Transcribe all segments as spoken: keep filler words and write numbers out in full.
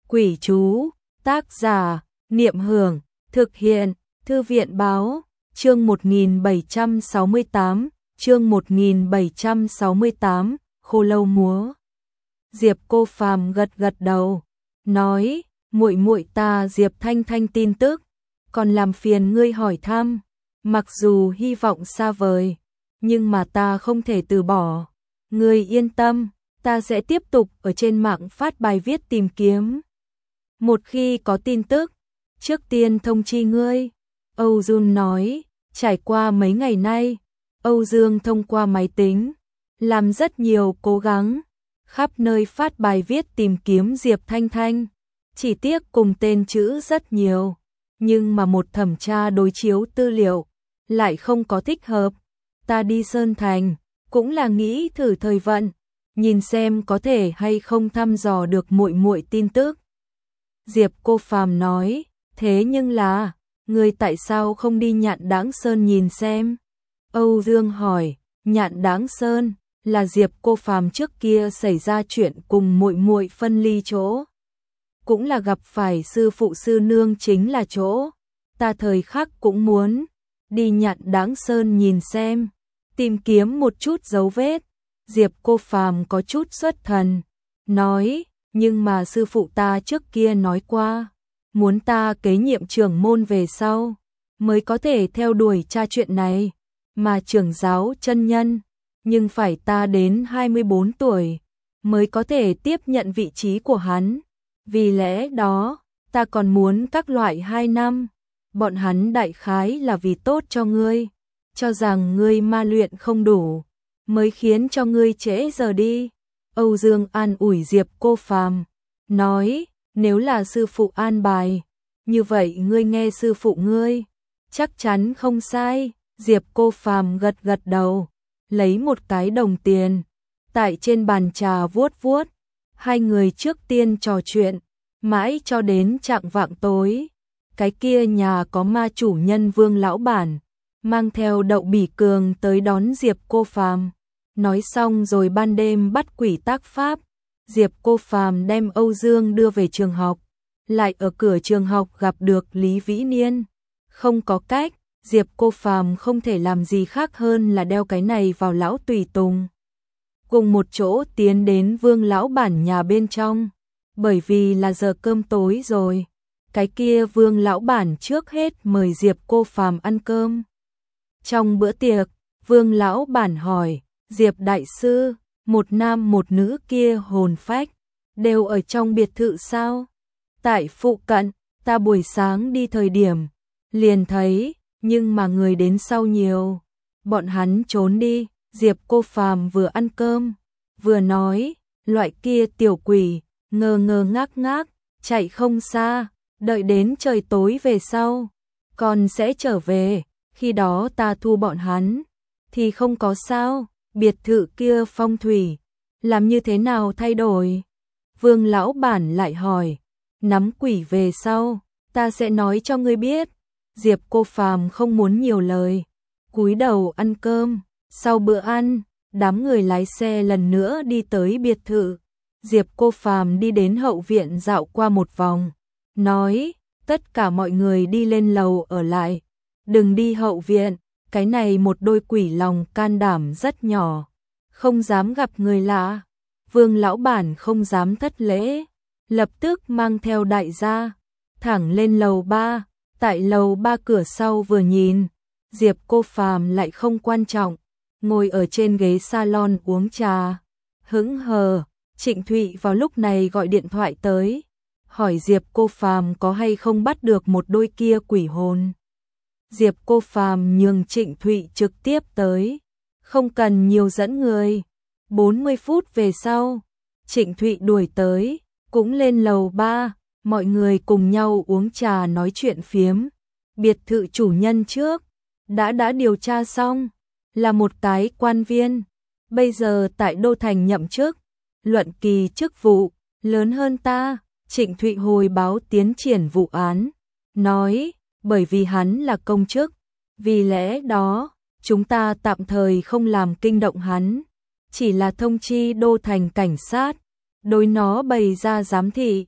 Quỷ chú, tác giả, Niệm Hưởng, thực hiện, Thư viện báo, chương một nghìn bảy trăm sáu mươi tám, chương một nghìn bảy trăm sáu mươi tám, Khô Lâu Múa. Diệp Cô Phàm gật gật đầu, nói, muội muội ta Diệp Thanh Thanh tin tức, còn làm phiền ngươi hỏi thăm, mặc dù hy vọng xa vời, nhưng mà ta không thể từ bỏ. Ngươi yên tâm, ta sẽ tiếp tục ở trên mạng phát bài viết tìm kiếm. Một khi có tin tức, trước tiên thông chi ngươi. Âu Dương nói, trải qua mấy ngày nay, Âu Dương thông qua máy tính, làm rất nhiều cố gắng, khắp nơi phát bài viết tìm kiếm Diệp Thanh Thanh. Chỉ tiếc cùng tên chữ rất nhiều, nhưng mà một thẩm tra đối chiếu tư liệu, lại không có thích hợp. Ta đi Sơn Thành, cũng là nghĩ thử thời vận, nhìn xem có thể hay không thăm dò được muội muội tin tức. Diệp Cô Phàm nói, thế nhưng là, ngươi tại sao không đi Nhạn Đãng Sơn nhìn xem? Âu Dương hỏi, Nhạn Đãng Sơn là Diệp Cô Phàm trước kia xảy ra chuyện cùng muội muội phân ly chỗ, cũng là gặp phải sư phụ sư nương chính là chỗ. Ta thời khắc cũng muốn đi Nhạn Đãng Sơn nhìn xem, tìm kiếm một chút dấu vết. Diệp Cô Phàm có chút xuất thần, nói, nhưng mà sư phụ ta trước kia nói qua, muốn ta kế nhiệm trưởng môn về sau, mới có thể theo đuổi tra chuyện này, mà trưởng giáo chân nhân, nhưng phải ta đến hai mươi bốn tuổi, mới có thể tiếp nhận vị trí của hắn. Vì lẽ đó, ta còn muốn các loại hai năm, bọn hắn đại khái là vì tốt cho ngươi, cho rằng ngươi ma luyện không đủ, mới khiến cho ngươi trễ giờ đi. Âu Dương an ủi Diệp Cô Phàm, nói, nếu là sư phụ an bài, như vậy ngươi nghe sư phụ ngươi, chắc chắn không sai. Diệp Cô Phàm gật gật đầu, lấy một cái đồng tiền, tại trên bàn trà vuốt vuốt, hai người trước tiên trò chuyện, mãi cho đến chạng vạng tối. Cái kia nhà có ma chủ nhân Vương lão bản, mang theo Đậu Bỉ Cường tới đón Diệp Cô Phàm. Nói xong rồi ban đêm bắt quỷ tác pháp, Diệp Cô Phàm đem Âu Dương đưa về trường học, lại ở cửa trường học gặp được Lý Vĩ Niên. Không có cách, Diệp Cô Phàm không thể làm gì khác hơn là đeo cái này vào lão tùy tùng, cùng một chỗ tiến đến Vương lão bản nhà bên trong, bởi vì là giờ cơm tối rồi. Cái kia Vương lão bản trước hết mời Diệp Cô Phàm ăn cơm. Trong bữa tiệc, Vương lão bản hỏi, Diệp đại sư, một nam một nữ kia hồn phách, đều ở trong biệt thự sao? Tại phụ cận, ta buổi sáng đi thời điểm, liền thấy, nhưng mà người đến sau nhiều. Bọn hắn trốn đi. Diệp Cô Phàm vừa ăn cơm, vừa nói, loại kia tiểu quỷ, ngơ ngơ ngác ngác, chạy không xa, đợi đến trời tối về sau, còn sẽ trở về, khi đó ta thu bọn hắn, thì không có sao. Biệt thự kia phong thủy, làm như thế nào thay đổi? Vương lão bản lại hỏi, nắm quỷ về sau, ta sẽ nói cho ngươi biết. Diệp Cô Phàm không muốn nhiều lời, cúi đầu ăn cơm. Sau bữa ăn, đám người lái xe lần nữa đi tới biệt thự. Diệp Cô Phàm đi đến hậu viện dạo qua một vòng, nói, tất cả mọi người đi lên lầu ở lại, đừng đi hậu viện. Cái này một đôi quỷ lòng can đảm rất nhỏ, không dám gặp người lạ. Vương lão bản không dám thất lễ, lập tức mang theo đại gia, thẳng lên lầu ba. Tại lầu ba cửa sau vừa nhìn, Diệp Cô Phàm lại không quan trọng, ngồi ở trên ghế salon uống trà, hững hờ. Trịnh Thụy vào lúc này gọi điện thoại tới, hỏi Diệp Cô Phàm có hay không bắt được một đôi kia quỷ hồn. Diệp Cô Phàm nhường Trịnh Thụy trực tiếp tới, không cần nhiều dẫn người. bốn mươi phút về sau, Trịnh Thụy đuổi tới, cũng lên lầu ba, mọi người cùng nhau uống trà nói chuyện phiếm. Biệt thự chủ nhân trước đã đã điều tra xong, là một cái quan viên, bây giờ tại Đô Thành nhậm chức, luận kỳ chức vụ lớn hơn ta. Trịnh Thụy hồi báo tiến triển vụ án, nói, bởi vì hắn là công chức, vì lẽ đó, chúng ta tạm thời không làm kinh động hắn, chỉ là thông chi Đô Thành cảnh sát, đối nó bày ra giám thị.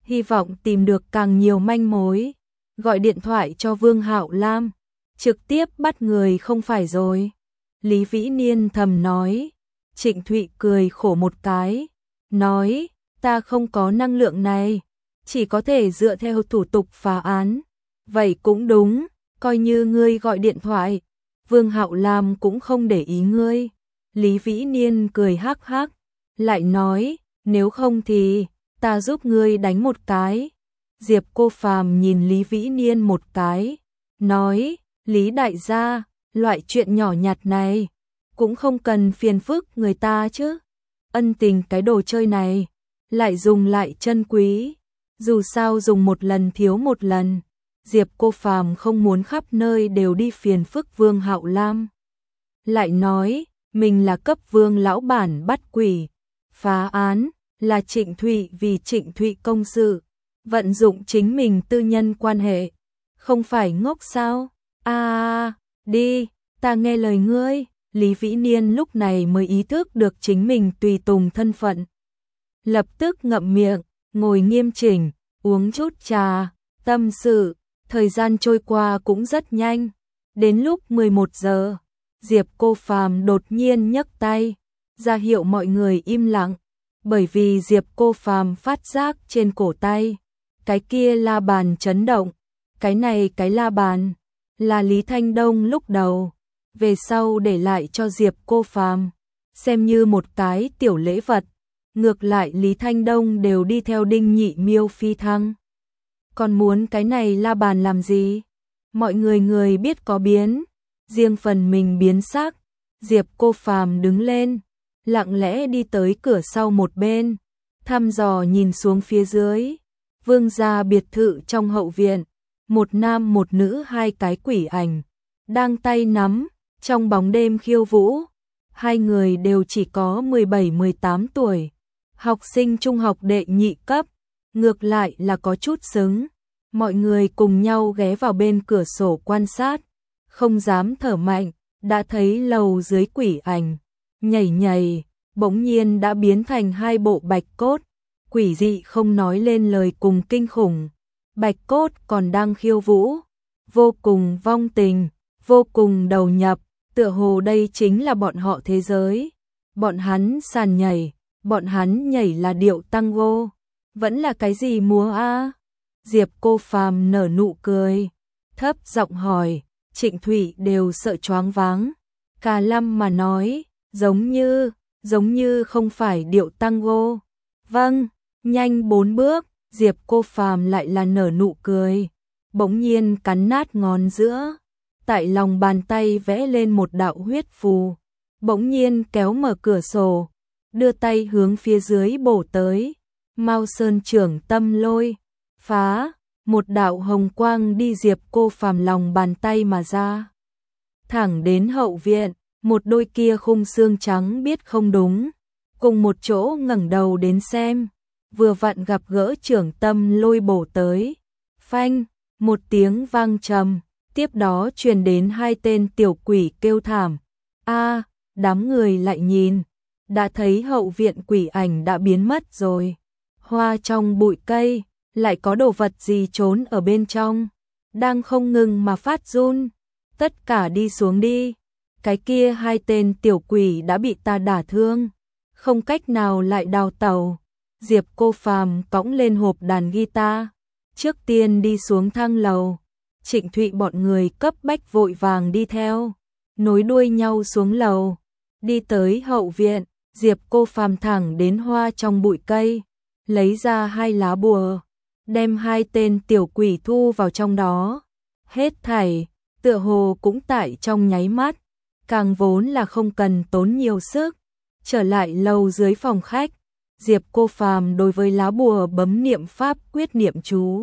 hy vọng tìm được càng nhiều manh mối, gọi điện thoại cho Vương Hạo Lam, trực tiếp bắt người không phải rồi. Lý Vĩ Niên thầm nói. Trịnh Thụy cười khổ một cái, nói, ta không có năng lượng này, chỉ có thể dựa theo thủ tục phá án. Vậy cũng đúng, coi như ngươi gọi điện thoại, Vương Hạo Lam cũng không để ý ngươi. Lý Vĩ Niên cười hắc hắc, lại nói, nếu không thì ta giúp ngươi đánh một cái. Diệp Cô Phàm nhìn Lý Vĩ Niên một cái, nói, Lý đại gia, loại chuyện nhỏ nhặt này cũng không cần phiền phức người ta chứ. Ân tình cái đồ chơi này lại dùng lại chân quý, dù sao dùng một lần thiếu một lần. Diệp Cô Phàm không muốn khắp nơi đều đi phiền phức Vương Hạo Lam. Lại nói, mình là cấp Vương lão bản bắt quỷ, phá án, là Trịnh Thụy vì Trịnh Thụy công sự, vận dụng chính mình tư nhân quan hệ, không phải ngốc sao? A, à, đi, ta nghe lời ngươi. Lý Vĩ Niên lúc này mới ý thức được chính mình tùy tùng thân phận. Lập tức ngậm miệng, ngồi nghiêm chỉnh, uống chút trà, tâm sự. Thời gian trôi qua cũng rất nhanh. Đến lúc mười một giờ, Diệp Cô Phàm đột nhiên nhấc tay, ra hiệu mọi người im lặng. Bởi vì Diệp Cô Phàm phát giác trên cổ tay, cái kia la bàn chấn động. Cái này cái la bàn là Lý Thanh Đông lúc đầu, về sau để lại cho Diệp Cô Phàm, xem như một cái tiểu lễ vật. Ngược lại Lý Thanh Đông đều đi theo Đinh Nhị Miêu phi thăng, còn muốn cái này la bàn làm gì? Mọi người người biết có biến, riêng phần mình biến sắc. Diệp Cô Phàm đứng lên, lặng lẽ đi tới cửa sau một bên, thăm dò nhìn xuống phía dưới. Vương gia biệt thự trong hậu viện, một nam một nữ hai cái quỷ ảnh đang tay nắm trong bóng đêm khiêu vũ. Hai người đều chỉ có mười bảy mười tám tuổi, học sinh trung học đệ nhị cấp, ngược lại là có chút xứng. Mọi người cùng nhau ghé vào bên cửa sổ quan sát, không dám thở mạnh. Đã thấy lầu dưới quỷ ảnh nhảy nhảy, bỗng nhiên đã biến thành hai bộ bạch cốt, quỷ dị không nói lên lời cùng kinh khủng. Bạch cốt còn đang khiêu vũ, vô cùng vong tình, vô cùng đầu nhập, tựa hồ đây chính là bọn họ thế giới. Bọn hắn sàn nhảy, bọn hắn nhảy là điệu tango, vẫn là cái gì múa a? Diệp Cô Phàm nở nụ cười, thấp giọng hỏi. Trịnh Thụy đều sợ choáng váng, cả lâm mà nói, giống như, giống như không phải điệu tango. Vâng, nhanh bốn bước. Diệp Cô Phàm lại là nở nụ cười, bỗng nhiên cắn nát ngón giữa, tại lòng bàn tay vẽ lên một đạo huyết phù, bỗng nhiên kéo mở cửa sổ, đưa tay hướng phía dưới bổ tới. Mao Sơn trưởng tâm lôi, phá, một đạo hồng quang đi Diệp Cô Phàm lòng bàn tay mà ra. Thẳng đến hậu viện, một đôi kia khung xương trắng biết không đúng, cùng một chỗ ngẩng đầu đến xem. Vừa vặn gặp gỡ trưởng tâm lôi bổ tới. Phanh, một tiếng vang trầm, tiếp đó truyền đến hai tên tiểu quỷ kêu thảm. A, đám người lại nhìn, đã thấy hậu viện quỷ ảnh đã biến mất rồi. Hoa trong bụi cây, lại có đồ vật gì trốn ở bên trong, đang không ngừng mà phát run. Tất cả đi xuống đi. Cái kia hai tên tiểu quỷ đã bị ta đả thương, không cách nào lại đào tẩu. Diệp Cô Phàm cõng lên hộp đàn guitar, trước tiên đi xuống thang lầu. Trịnh Thụy bọn người cấp bách vội vàng đi theo, nối đuôi nhau xuống lầu. Đi tới hậu viện, Diệp Cô Phàm thẳng đến hoa trong bụi cây, lấy ra hai lá bùa, đem hai tên tiểu quỷ thu vào trong đó. Hết thảy, tựa hồ cũng tại trong nháy mắt, càng vốn là không cần tốn nhiều sức. Trở lại lầu dưới phòng khách, Diệp Cô Phàm đối với lá bùa bấm niệm pháp quyết niệm chú.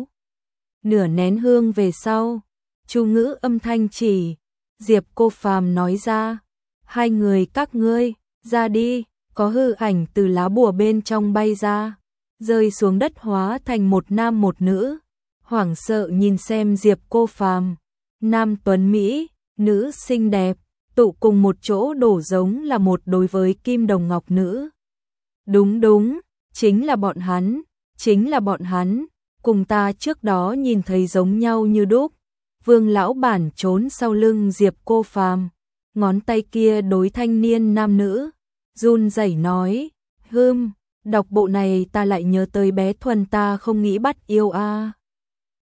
Nửa nén hương về sau, chú ngữ âm thanh chỉ, Diệp Cô Phàm nói ra, hai người các ngươi, ra đi. Có hư ảnh từ lá bùa bên trong bay ra, rơi xuống đất hóa thành một nam một nữ. Hoảng sợ nhìn xem Diệp Cô Phàm, nam tuấn Mỹ, nữ xinh đẹp, tụ cùng một chỗ đổ giống là một đối với kim đồng ngọc nữ. Đúng đúng, chính là bọn hắn, chính là bọn hắn. cùng ta trước đó nhìn thấy giống nhau như đúc. Vương lão bản trốn sau lưng Diệp Cô Phàm, ngón tay kia đối thanh niên nam nữ, run rẩy nói, hưm, đọc bộ này ta lại nhớ tới bé Thuần ta không nghĩ bắt yêu a.